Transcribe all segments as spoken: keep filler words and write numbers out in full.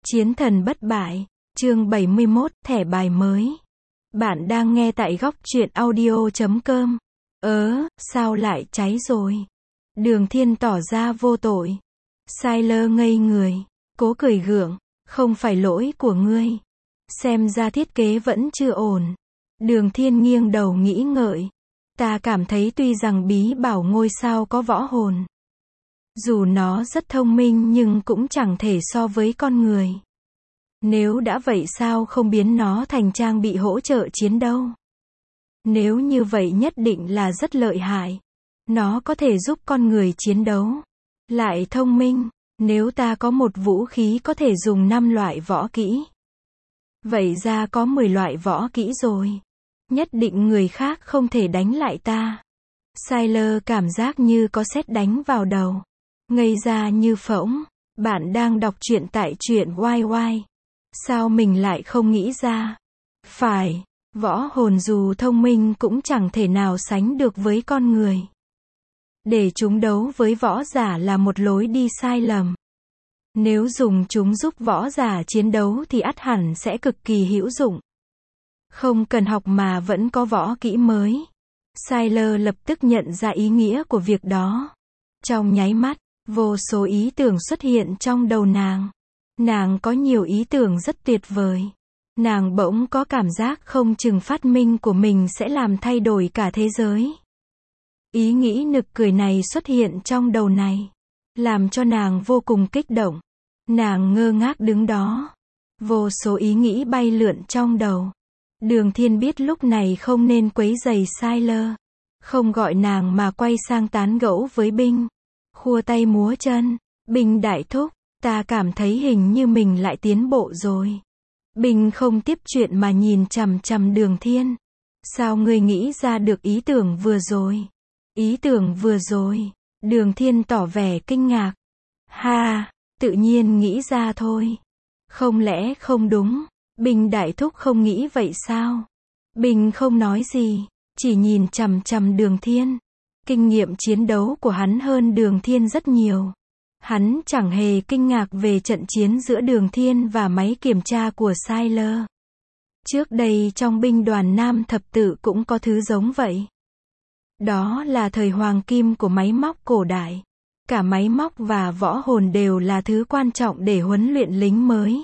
Chiến thần bất bại, chương bảy mươi mốt, thẻ bài mới. Bạn đang nghe tại góc truyện audio chấm com. Ớ, sao lại cháy rồi? Đường Thiên tỏ ra vô tội. Sylar ngây người, cố cười gượng, không phải lỗi của ngươi. Xem ra thiết kế vẫn chưa ổn. Đường Thiên nghiêng đầu nghĩ ngợi. Ta cảm thấy tuy rằng bí bảo ngôi sao có võ hồn, dù nó rất thông minh nhưng cũng chẳng thể so với con người. Nếu đã vậy sao không biến nó thành trang bị hỗ trợ chiến đấu? Nếu như vậy nhất định là rất lợi hại. Nó có thể giúp con người chiến đấu. Lại thông minh. Nếu ta có một vũ khí có thể dùng năm loại võ kỹ, vậy ra có mười loại võ kỹ rồi. Nhất định người khác không thể đánh lại ta. Sylar cảm giác như có sét đánh vào đầu. Ngây ra như phỗng. Bạn đang đọc truyện tại truyện Y Y. Sao mình lại không nghĩ ra? Phải, võ hồn dù thông minh cũng chẳng thể nào sánh được với con người. Để chúng đấu với võ giả là một lối đi sai lầm. Nếu dùng chúng giúp võ giả chiến đấu thì ắt hẳn sẽ cực kỳ hữu dụng. Không cần học mà vẫn có võ kỹ mới. Sylar lập tức nhận ra ý nghĩa của việc đó. Trong nháy mắt, vô số ý tưởng xuất hiện trong đầu nàng. Nàng có nhiều ý tưởng rất tuyệt vời. Nàng bỗng có cảm giác không chừng phát minh của mình sẽ làm thay đổi cả thế giới. Ý nghĩ nực cười này xuất hiện trong đầu này, làm cho nàng vô cùng kích động. Nàng ngơ ngác đứng đó. Vô số ý nghĩ bay lượn trong đầu. Đường Thiên biết lúc này không nên quấy rầy Sylar. Không gọi nàng mà quay sang tán gẫu với Binh. Khua tay múa chân. Binh đại thúc, ta cảm thấy hình như mình lại tiến bộ rồi. Binh không tiếp chuyện mà nhìn chằm chằm Đường Thiên. Sao ngươi nghĩ ra được ý tưởng vừa rồi? Ý tưởng vừa rồi? Đường Thiên tỏ vẻ kinh ngạc. Ha, tự nhiên nghĩ ra thôi. Không lẽ không đúng? Binh đại thúc không nghĩ vậy sao? Binh không nói gì, chỉ nhìn chằm chằm Đường Thiên. Kinh nghiệm chiến đấu của hắn hơn Đường Thiên rất nhiều. Hắn chẳng hề kinh ngạc về trận chiến giữa Đường Thiên và máy kiểm tra của Sylar. Trước đây trong binh đoàn Nam Thập Tự cũng có thứ giống vậy. Đó là thời hoàng kim của máy móc cổ đại. Cả máy móc và võ hồn đều là thứ quan trọng để huấn luyện lính mới.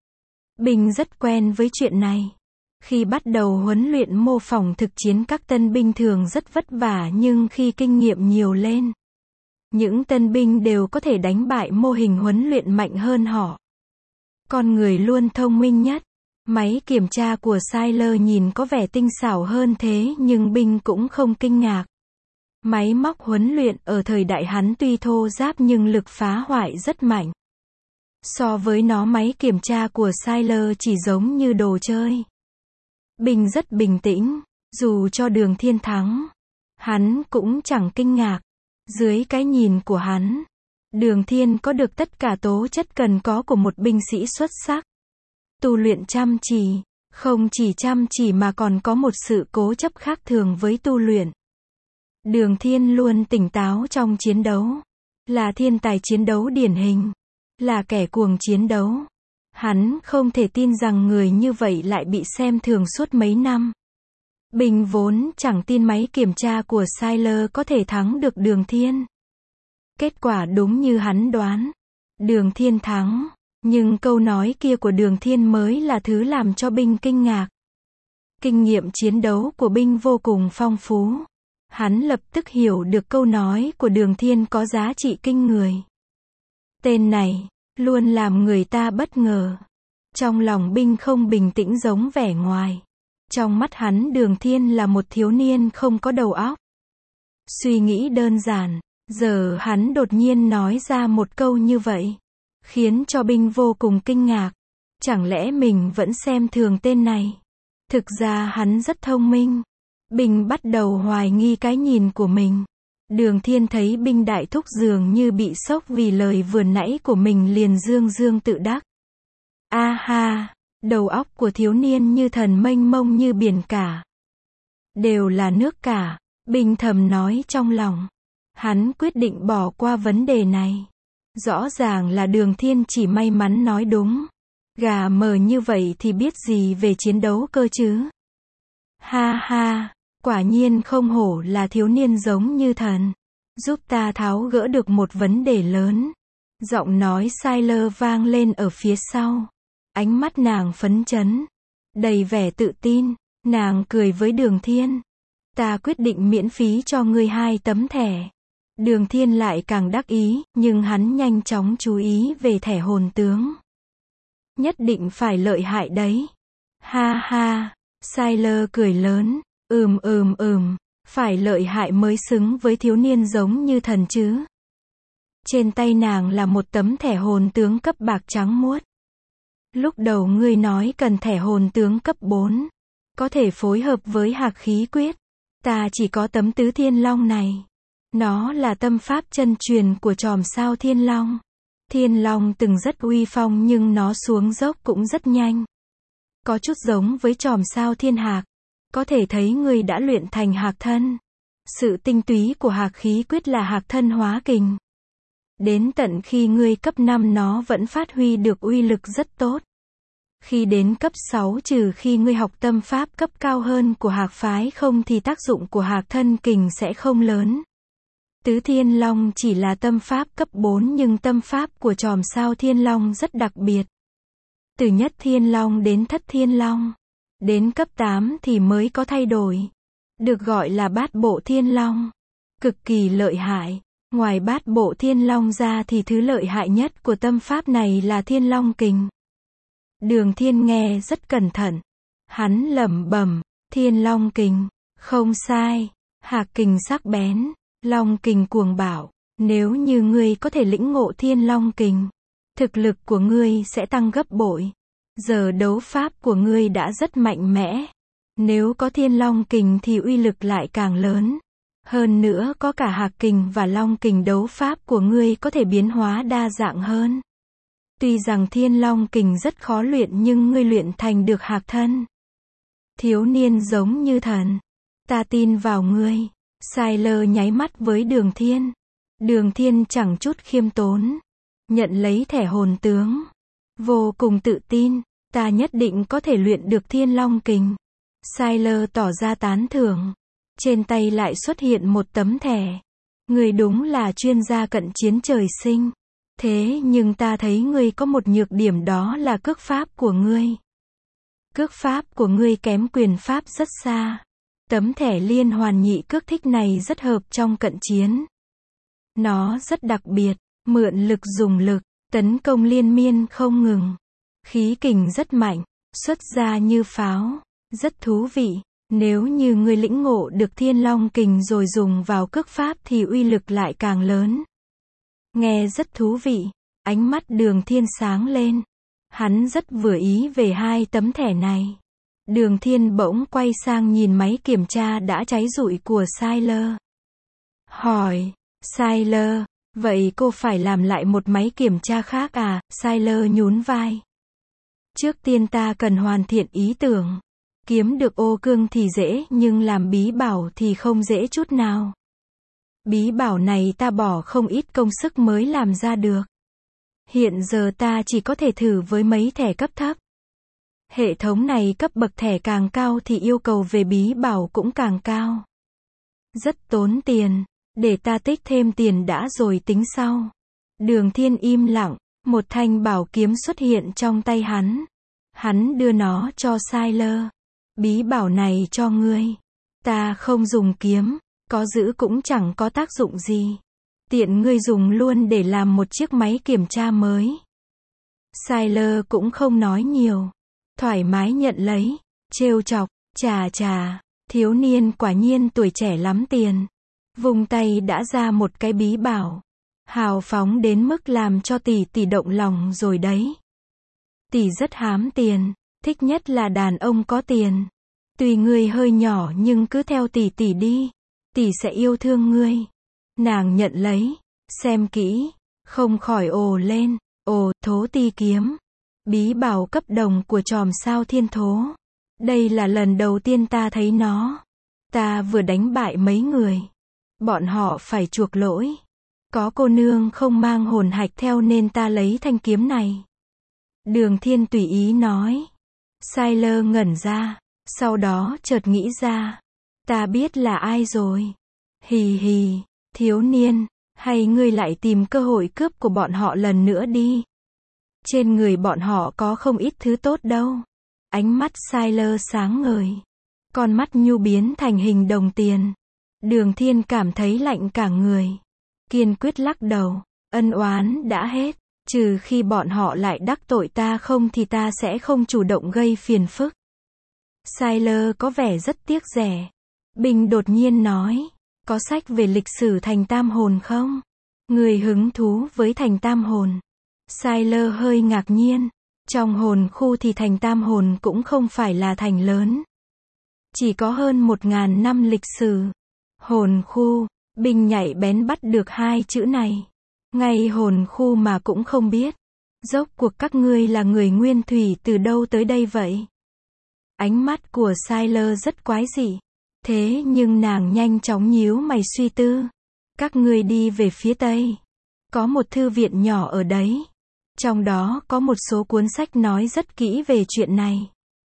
Binh rất quen với chuyện này. Khi bắt đầu huấn luyện mô phỏng thực chiến, các tân binh thường rất vất vả, nhưng khi kinh nghiệm nhiều lên, những tân binh đều có thể đánh bại mô hình huấn luyện mạnh hơn họ. Con người luôn thông minh nhất. Máy kiểm tra của Sylar nhìn có vẻ tinh xảo hơn thế nhưng Binh cũng không kinh ngạc. Máy móc huấn luyện ở thời đại hắn tuy thô ráp nhưng lực phá hoại rất mạnh. So với nó, máy kiểm tra của Sylar chỉ giống như đồ chơi. Binh rất bình tĩnh. Dù cho Đường Thiên thắng, hắn cũng chẳng kinh ngạc. Dưới cái nhìn của hắn, Đường Thiên có được tất cả tố chất cần có của một binh sĩ xuất sắc. Tu luyện chăm chỉ, không chỉ chăm chỉ mà còn có một sự cố chấp khác thường với tu luyện. Đường Thiên luôn tỉnh táo trong chiến đấu, là thiên tài chiến đấu điển hình, là kẻ cuồng chiến đấu. Hắn không thể tin rằng người như vậy lại bị xem thường suốt mấy năm. Binh vốn chẳng tin máy kiểm tra của Sylar có thể thắng được Đường Thiên. Kết quả đúng như hắn đoán. Đường Thiên thắng. Nhưng câu nói kia của Đường Thiên mới là thứ làm cho Binh kinh ngạc. Kinh nghiệm chiến đấu của Binh vô cùng phong phú. Hắn lập tức hiểu được câu nói của Đường Thiên có giá trị kinh người. Tên này luôn làm người ta bất ngờ. Trong lòng Binh không bình tĩnh giống vẻ ngoài. Trong mắt hắn, Đường Thiên là một thiếu niên không có đầu óc. Suy nghĩ đơn giản. Giờ hắn đột nhiên nói ra một câu như vậy, khiến cho Binh vô cùng kinh ngạc. Chẳng lẽ mình vẫn xem thường tên này? Thực ra hắn rất thông minh. Binh bắt đầu hoài nghi cái nhìn của mình. Đường Thiên thấy Binh đại thúc dường như bị sốc vì lời vừa nãy của mình, liền dương dương tự đắc. A ha, đầu óc của thiếu niên như thần, mênh mông như biển cả. Đều là nước cả, Binh thầm nói trong lòng. Hắn quyết định bỏ qua vấn đề này. Rõ ràng là Đường Thiên chỉ may mắn nói đúng. Gà mờ như vậy thì biết gì về chiến đấu cơ chứ? Ha ha, quả nhiên không hổ là thiếu niên giống như thần. Giúp ta tháo gỡ được một vấn đề lớn. Giọng nói Siler vang lên ở phía sau. Ánh mắt nàng phấn chấn, đầy vẻ tự tin. Nàng cười với Đường Thiên. Ta quyết định miễn phí cho ngươi hai tấm thẻ. Đường Thiên lại càng đắc ý, nhưng hắn nhanh chóng chú ý về thẻ hồn tướng. Nhất định phải lợi hại đấy. Ha ha, Siler cười lớn, ừm ừm ừm, phải lợi hại mới xứng với thiếu niên giống như thần chứ. Trên tay nàng là một tấm thẻ hồn tướng cấp bạc trắng muốt. Lúc đầu ngươi nói cần thẻ hồn tướng cấp bốn, có thể phối hợp với hạc khí quyết. Ta chỉ có tấm tứ thiên long này. Nó là tâm pháp chân truyền của chòm sao thiên long. Thiên long từng rất uy phong nhưng nó xuống dốc cũng rất nhanh. Có chút giống với chòm sao thiên hạc. Có thể thấy ngươi đã luyện thành hạc thân. Sự tinh túy của hạc khí quyết là hạc thân hóa kình. Đến tận khi ngươi cấp năm nó vẫn phát huy được uy lực rất tốt. Khi đến cấp sáu trừ khi ngươi học tâm pháp cấp cao hơn của hạc phái không thì tác dụng của hạc thân kình sẽ không lớn. Tứ Thiên Long chỉ là tâm pháp cấp bốn nhưng tâm pháp của chòm sao Thiên Long rất đặc biệt. Từ nhất Thiên Long đến thất Thiên Long. Đến cấp tám thì mới có thay đổi. Được gọi là bát bộ Thiên Long. Cực kỳ lợi hại. Ngoài bát bộ Thiên Long ra thì thứ lợi hại nhất của tâm pháp này là Thiên Long kình. Đường Thiên nghe rất cẩn thận. Hắn lẩm bẩm, Thiên Long kình. Không sai. Hạc kình sắc bén. Long kình cuồng bạo. Nếu như ngươi có thể lĩnh ngộ Thiên Long kình, thực lực của ngươi sẽ tăng gấp bội. Giờ đấu pháp của ngươi đã rất mạnh mẽ. Nếu có Thiên Long kình thì uy lực lại càng lớn. Hơn nữa có cả hạc kình và long kình, đấu pháp của ngươi có thể biến hóa đa dạng hơn. Tuy rằng Thiên Long kình rất khó luyện nhưng ngươi luyện thành được hạc thân. Thiếu niên giống như thần. Ta tin vào ngươi. Siler nháy mắt với Đường Thiên. Đường Thiên chẳng chút khiêm tốn. Nhận lấy thẻ hồn tướng. Vô cùng tự tin. Ta nhất định có thể luyện được Thiên Long kình. Siler tỏ ra tán thưởng. Trên tay lại xuất hiện một tấm thẻ. Ngươi đúng là chuyên gia cận chiến trời sinh. Thế nhưng ta thấy ngươi có một nhược điểm, đó là cước pháp của ngươi. Cước pháp của ngươi kém quyền pháp rất xa. Tấm thẻ liên hoàn nhị cước thích này rất hợp trong cận chiến. Nó rất đặc biệt, mượn lực dùng lực, tấn công liên miên không ngừng. Khí kình rất mạnh, xuất ra như pháo, rất thú vị. Nếu như ngươi lĩnh ngộ được Thiên Long kình rồi dùng vào cước pháp thì uy lực lại càng lớn. Nghe rất thú vị, ánh mắt Đường Thiên sáng lên. Hắn rất vừa ý về hai tấm thẻ này. Đường Thiên bỗng quay sang nhìn máy kiểm tra đã cháy rụi của Siler. Hỏi, Siler, vậy cô phải làm lại một máy kiểm tra khác à? Siler nhún vai. Trước tiên ta cần hoàn thiện ý tưởng. Kiếm được ô cương thì dễ, nhưng làm bí bảo thì không dễ chút nào. Bí bảo này ta bỏ không ít công sức mới làm ra được. Hiện giờ ta chỉ có thể thử với mấy thẻ cấp thấp. Hệ thống này cấp bậc thẻ càng cao thì yêu cầu về bí bảo cũng càng cao. Rất tốn tiền. Để ta tích thêm tiền đã rồi tính sau. Đường Thiên im lặng. Một thanh bảo kiếm xuất hiện trong tay hắn. Hắn đưa nó cho Siler. Bí bảo này cho ngươi. Ta không dùng kiếm. Có giữ cũng chẳng có tác dụng gì. Tiện ngươi dùng luôn để làm một chiếc máy kiểm tra mới. Siler cũng không nói nhiều. Thoải mái nhận lấy. Trêu chọc. Chà chà. Thiếu niên quả nhiên tuổi trẻ lắm tiền. Vùng tay đã ra một cái bí bảo. Hào phóng đến mức làm cho tỷ tỷ động lòng rồi đấy. Tỷ rất hám tiền. Thích nhất là đàn ông có tiền. Tuy ngươi hơi nhỏ nhưng cứ theo tỷ tỷ đi. Tỷ sẽ yêu thương ngươi. Nàng nhận lấy. Xem kỹ. Không khỏi ồ lên. Ồ, thố ti kiếm. Bí bảo cấp đồng của chòm sao thiên thố. Đây là lần đầu tiên ta thấy nó. Ta vừa đánh bại mấy người. Bọn họ phải chuộc lỗi. Có cô nương không mang hồn hạch theo nên ta lấy thanh kiếm này. Đường Thiên tùy ý nói. Siler ngẩn ra, sau đó chợt nghĩ ra. Ta biết là ai rồi. Hì hì, thiếu niên, hay ngươi lại tìm cơ hội cướp của bọn họ lần nữa đi. Trên người bọn họ có không ít thứ tốt đâu. Ánh mắt Siler sáng ngời. Con mắt nhu biến thành hình đồng tiền. Đường Thiên cảm thấy lạnh cả người. Kiên quyết lắc đầu. Ân oán đã hết. Trừ khi bọn họ lại đắc tội ta không thì ta sẽ không chủ động gây phiền phức. Siler có vẻ rất tiếc rẻ. Bình đột nhiên nói. Có sách về lịch sử thành tam hồn không? Người hứng thú với thành tam hồn. Siler hơi ngạc nhiên. Trong hồn khu thì thành tam hồn cũng không phải là thành lớn. Chỉ có hơn một ngàn năm lịch sử. Hồn khu. Bình nhạy bén bắt được hai chữ này. Ngay hồn khu mà cũng không biết. Rốt cuộc các ngươi là người nguyên thủy từ đâu tới đây vậy? Ánh mắt của Siler rất quái dị. Thế nhưng nàng nhanh chóng nhíu mày suy tư. Các ngươi đi về phía tây. Có một thư viện nhỏ ở đấy. Trong đó có một số cuốn sách nói rất kỹ về chuyện này.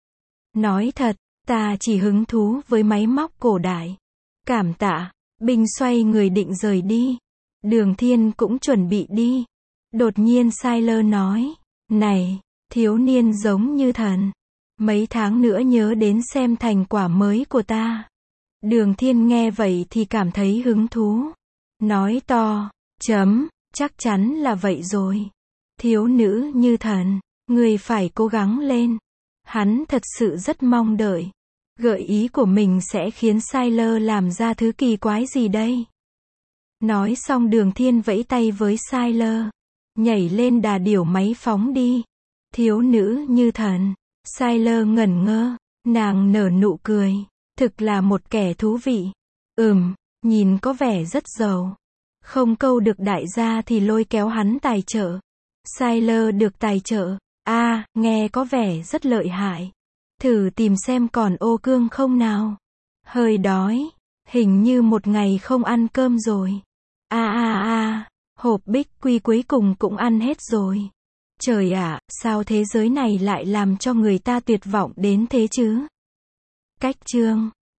Nói thật, ta chỉ hứng thú với máy móc cổ đại. Cảm tạ. Bình xoay người định rời đi. Đường Thiên cũng chuẩn bị đi. Đột nhiên Siler nói. Này, thiếu niên giống như thần. Mấy tháng nữa nhớ đến xem thành quả mới của ta. Đường Thiên nghe vậy thì cảm thấy hứng thú. Nói to. Chấm, chắc chắn là vậy rồi. Thiếu nữ như thần. Người phải cố gắng lên. Hắn thật sự rất mong đợi. Gợi ý của mình sẽ khiến Siler làm ra thứ kỳ quái gì đây? Nói xong Đường Thiên vẫy tay với Siler. Nhảy lên đà điểu máy phóng đi. Thiếu nữ như thần. Siler ngẩn ngơ. Nàng nở nụ cười. Thực là một kẻ thú vị. Ừm, nhìn có vẻ rất giàu. Không câu được đại gia thì lôi kéo hắn tài trợ. Siler được tài trợ. A, à, nghe có vẻ rất lợi hại. Thử tìm xem còn ô cương không nào. Hơi đói. Hình như một ngày không ăn cơm rồi. A a a, hộp bích quy cuối cùng cũng ăn hết rồi. Trời ạ, sao thế giới này lại làm cho người ta tuyệt vọng đến thế chứ? Cách chương